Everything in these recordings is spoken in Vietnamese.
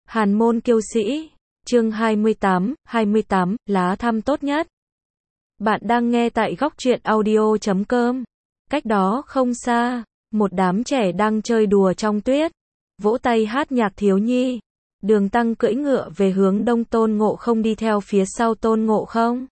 Hàn môn kiêu sĩ, chương 28, lá thăm tốt nhất. Bạn đang nghe tại góc truyện audio.com. Cách đó không xa, một đám trẻ đang chơi đùa trong tuyết, vỗ tay hát nhạc thiếu nhi. Đường Tăng cưỡi ngựa về hướng đông, Tôn Ngộ Không đi theo phía sau Tôn Ngộ Không.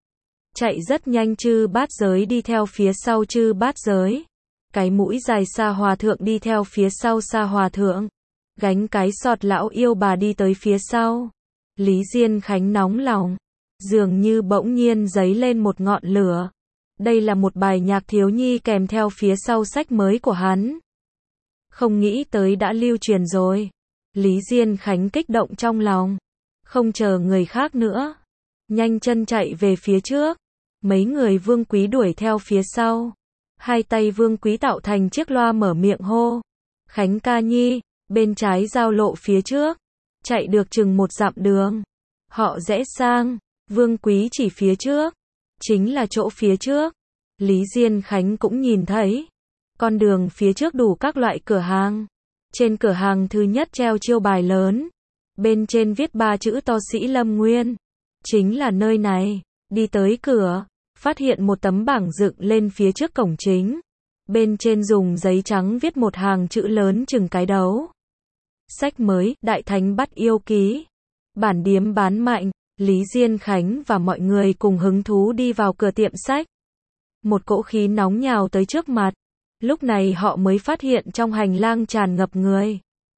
Chạy rất nhanh, Chư Bát Giới đi theo phía sau Chư Bát Giới. Cái mũi dài Sa Hòa Thượng đi theo phía sau Sa Hòa Thượng. Gánh cái sọt lão yêu bà đi tới phía sau. Lý Diên Khánh nóng lòng, dường như bỗng nhiên dấy lên một ngọn lửa. Đây là một bài nhạc thiếu nhi kèm theo phía sau sách mới của hắn. Không nghĩ tới đã lưu truyền rồi. Lý Diên Khánh kích động trong lòng, không chờ người khác nữa, nhanh chân chạy về phía trước. Mấy người Vương Quý đuổi theo phía sau. Hai tay Vương Quý tạo thành chiếc loa mở miệng hô: Khánh ca nhi. Bên trái giao lộ phía trước, chạy được chừng 1 dặm đường, họ rẽ sang. Vương Quý chỉ phía trước, chính là chỗ phía trước. Lý Diên Khánh cũng nhìn thấy, con đường phía trước đủ các loại cửa hàng. Trên cửa hàng thứ nhất treo chiêu bài lớn, bên trên viết 3 chữ to: Sĩ Lâm Nguyên. Chính là nơi này. Đi tới cửa, phát hiện một tấm bảng dựng lên phía trước cổng chính. Bên trên dùng giấy trắng viết một hàng chữ lớn chừng cái đấu: Sách mới, Đại Thánh Bắt Yêu Ký. Bản điếm bán mạnh. Lý Diên Khánh và mọi người cùng hứng thú đi vào cửa tiệm sách. Một cỗ khí nóng nhào tới trước mặt. Lúc này họ mới phát hiện trong hành lang tràn ngập người.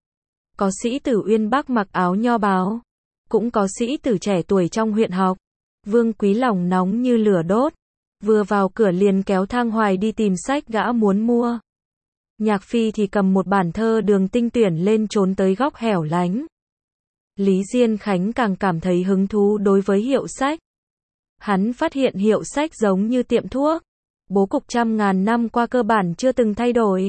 Có sĩ tử Uyên Bác mặc áo nho bào, cũng có sĩ tử trẻ tuổi trong huyện học. Vương Quý lòng nóng như lửa đốt, vừa vào cửa liền kéo Thang Hoài đi tìm sách gã muốn mua. Nhạc Phi thì cầm một bản thơ Đường Tinh tuyển lên trốn tới góc hẻo lánh. Lý Diên Khánh càng cảm thấy hứng thú đối với hiệu sách. Hắn phát hiện hiệu sách giống như tiệm thuốc, bố cục trăm ngàn năm qua cơ bản chưa từng thay đổi.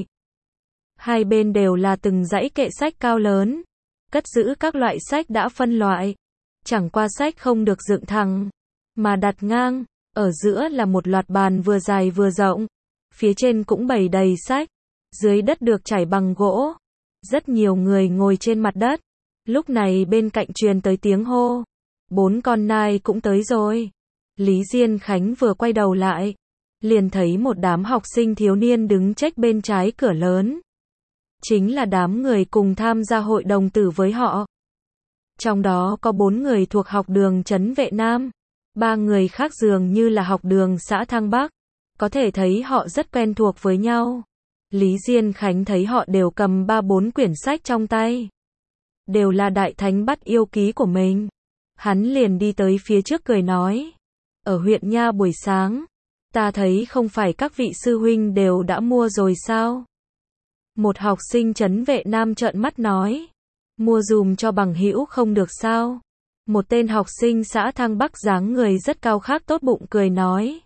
Hai bên đều là từng dãy kệ sách cao lớn, cất giữ các loại sách đã phân loại. Chẳng qua sách không được dựng thẳng, mà đặt ngang. Ở giữa là một loạt bàn vừa dài vừa rộng, phía trên cũng bày đầy sách. Dưới đất được trải bằng gỗ. Rất nhiều người ngồi trên mặt đất. Lúc này bên cạnh truyền tới tiếng hô: 4 con nai cũng tới rồi. Lý Diên Khánh vừa quay đầu lại, liền thấy một đám học sinh thiếu niên đứng chếch bên trái cửa lớn. Chính là đám người cùng tham gia hội đồng tử với họ. Trong đó có 4 người thuộc học đường Trấn Vệ Nam, 3 người khác dường như là học đường xã Thăng Bắc. Có thể thấy họ rất quen thuộc với nhau. Lý Diên Khánh thấy họ đều cầm 3-4 quyển sách trong tay, đều là Đại Thánh Bắt Yêu Ký của mình. Hắn liền đi tới phía trước cười nói: Ở huyện nha buổi sáng, ta thấy không phải các vị sư huynh đều đã mua rồi sao? Một học sinh Trấn Vệ Nam trợn mắt nói: Mua dùm cho bằng hữu không được sao? Một tên học sinh xã Thăng Bắc dáng người rất cao khác tốt bụng cười nói: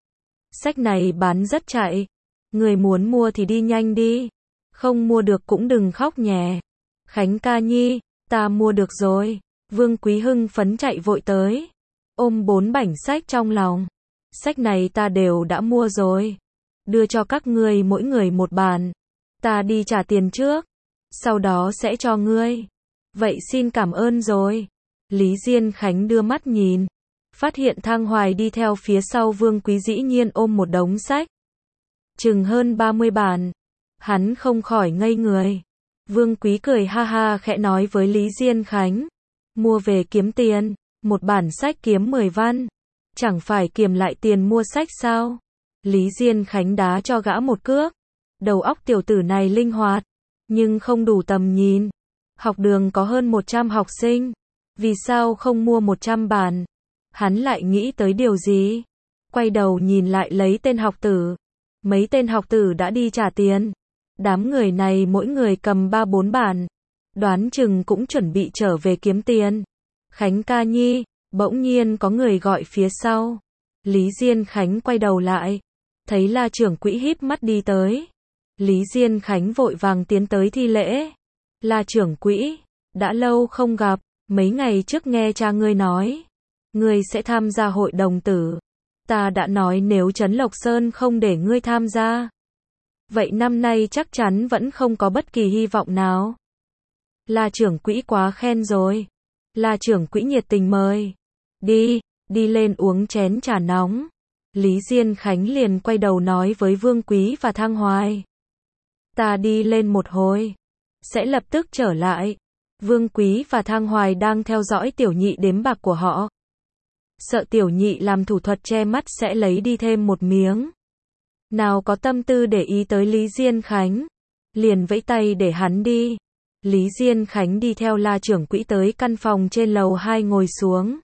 Sách này bán rất chạy, người muốn mua thì đi nhanh đi, không mua được cũng đừng khóc nhè. Khánh ca nhi, ta mua được rồi. Vương Quý hưng phấn chạy vội tới, ôm 4 bảnh sách trong lòng. Sách này ta đều đã mua rồi, đưa cho các ngươi mỗi người một bản. Ta đi trả tiền trước, sau đó sẽ cho ngươi. Vậy xin cảm ơn rồi. Lý Diên Khánh đưa mắt nhìn, phát hiện Thang Hoài đi theo phía sau Vương Quý dĩ nhiên ôm một đống sách, chừng hơn 30 bản. Hắn không khỏi ngây người. Vương Quý cười ha ha khẽ nói với Lý Diên Khánh: Mua về kiếm tiền, một bản sách kiếm 10 văn, chẳng phải kiềm lại tiền mua sách sao? Lý Diên Khánh đá cho gã một cước. Đầu óc tiểu tử này linh hoạt, nhưng không đủ tầm nhìn. Học đường có hơn 100 học sinh, vì sao không mua 100 bản? Hắn lại nghĩ tới điều gì, quay đầu nhìn lại lấy tên học tử. Mấy tên học tử đã đi trả tiền. Đám người này mỗi người cầm 3-4 bản, đoán chừng cũng chuẩn bị trở về kiếm tiền. Khánh ca nhi. Bỗng nhiên có người gọi phía sau. Lý Diên Khánh quay đầu lại, thấy La trưởng quỹ híp mắt đi tới. Lý Diên Khánh vội vàng tiến tới thi lễ: La trưởng quỹ, đã lâu không gặp, mấy ngày trước nghe cha ngươi nói, ngươi sẽ tham gia hội đồng tử. Ta đã nói nếu Trấn Lộc Sơn không để ngươi tham gia, vậy năm nay chắc chắn vẫn không có bất kỳ hy vọng nào. La trưởng quỹ quá khen rồi. La trưởng quỹ nhiệt tình mời. Đi lên uống chén trà nóng. Lý Diên Khánh liền quay đầu nói với Vương Quý và Thang Hoài. Ta đi lên một hồi. Sẽ lập tức trở lại. Vương Quý và Thang Hoài đang theo dõi tiểu nhị đếm bạc của họ. Sợ tiểu nhị làm thủ thuật che mắt sẽ lấy đi thêm một miếng. Nào có tâm tư để ý tới Lý Diên Khánh. Liền vẫy tay để hắn đi. Lý Diên Khánh đi theo La trưởng quỹ tới căn phòng trên lầu 2 ngồi xuống.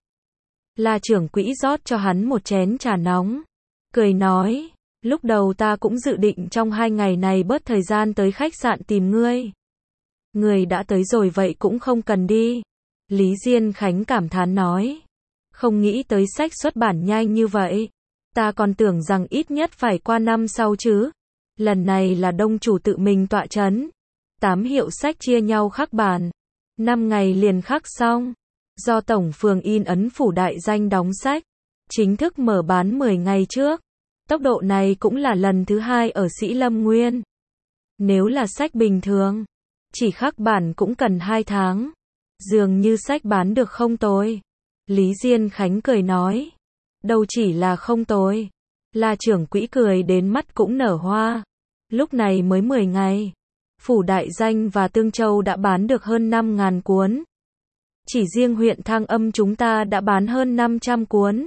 La trưởng quỹ rót cho hắn một chén trà nóng. Cười nói, lúc đầu ta cũng dự định trong 2 ngày này bớt thời gian tới khách sạn tìm ngươi. Ngươi đã tới rồi vậy cũng không cần đi. Lý Diên Khánh cảm thán nói. Không nghĩ tới sách xuất bản nhanh như vậy. Ta còn tưởng rằng ít nhất phải qua năm sau chứ. Lần này là đông chủ tự mình tọa chấn. 8 hiệu sách chia nhau khắc bản. 5 ngày liền khắc xong. Do Tổng phường in ấn Phủ Đại Danh đóng sách. Chính thức mở bán 10 ngày trước. Tốc độ này cũng là lần thứ 2 ở Sĩ Lâm Nguyên. Nếu là sách bình thường, chỉ khắc bản cũng cần 2 tháng. Dường như sách bán được không tồi. Lý Diên Khánh cười nói. Đâu chỉ là không tồi. La trưởng quỹ cười đến mắt cũng nở hoa. Lúc này mới 10 ngày. Phủ Đại Danh và Tương Châu đã bán được hơn 5.000 cuốn. Chỉ riêng huyện Thang Âm chúng ta đã bán hơn 500 cuốn.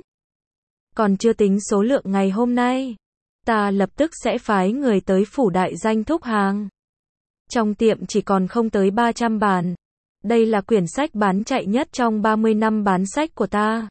Còn chưa tính số lượng ngày hôm nay. Ta lập tức sẽ phái người tới Phủ Đại Danh thúc hàng. Trong tiệm chỉ còn không tới 300 bản. Đây là quyển sách bán chạy nhất trong 30 năm bán sách của ta.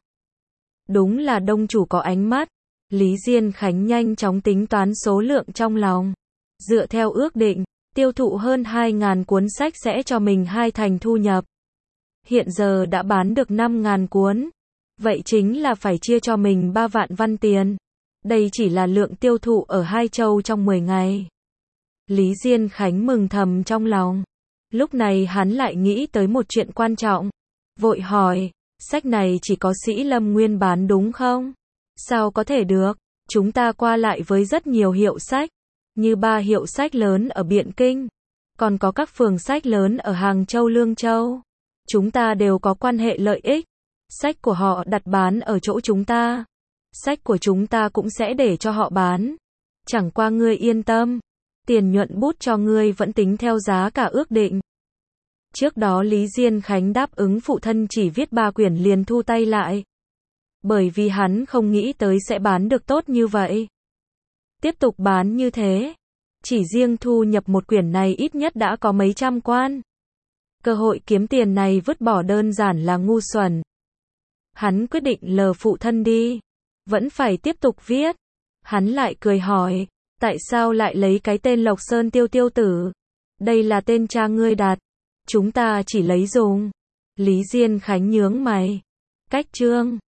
Đúng là đông chủ có ánh mắt. Lý Diên Khánh nhanh chóng tính toán số lượng trong lòng. Dựa theo ước định, tiêu thụ hơn 2.000 cuốn sách sẽ cho mình 2 thành thu nhập. Hiện giờ đã bán được 5.000 cuốn. Vậy chính là phải chia cho mình 3 vạn văn tiền. Đây chỉ là lượng tiêu thụ ở Hai Châu trong 10 ngày. Lý Diên Khánh mừng thầm trong lòng. Lúc này hắn lại nghĩ tới một chuyện quan trọng. Vội hỏi, sách này chỉ có Sĩ Lâm Nguyên bán đúng không? Sao có thể được? Chúng ta qua lại với rất nhiều hiệu sách. Như 3 hiệu sách lớn ở Biện Kinh. Còn có các phường sách lớn ở Hàng Châu Lương Châu. Chúng ta đều có quan hệ lợi ích. Sách của họ đặt bán ở chỗ chúng ta. Sách của chúng ta cũng sẽ để cho họ bán. Chẳng qua ngươi yên tâm. Tiền nhuận bút cho ngươi vẫn tính theo giá cả ước định. Trước đó Lý Diên Khánh đáp ứng phụ thân chỉ viết 3 quyển liền thu tay lại. Bởi vì hắn không nghĩ tới sẽ bán được tốt như vậy. Tiếp tục bán như thế. Chỉ riêng thu nhập một quyển này ít nhất đã có mấy trăm quan. Cơ hội kiếm tiền này vứt bỏ đơn giản là ngu xuẩn. Hắn quyết định lờ phụ thân đi. Vẫn phải tiếp tục viết. Hắn lại cười hỏi. Tại sao lại lấy cái tên Lộc Sơn Tiêu Tiêu Tử? Đây là tên cha ngươi đặt. Chúng ta chỉ lấy dùng. Lý Diên Khánh nhướng mày. Cách chương.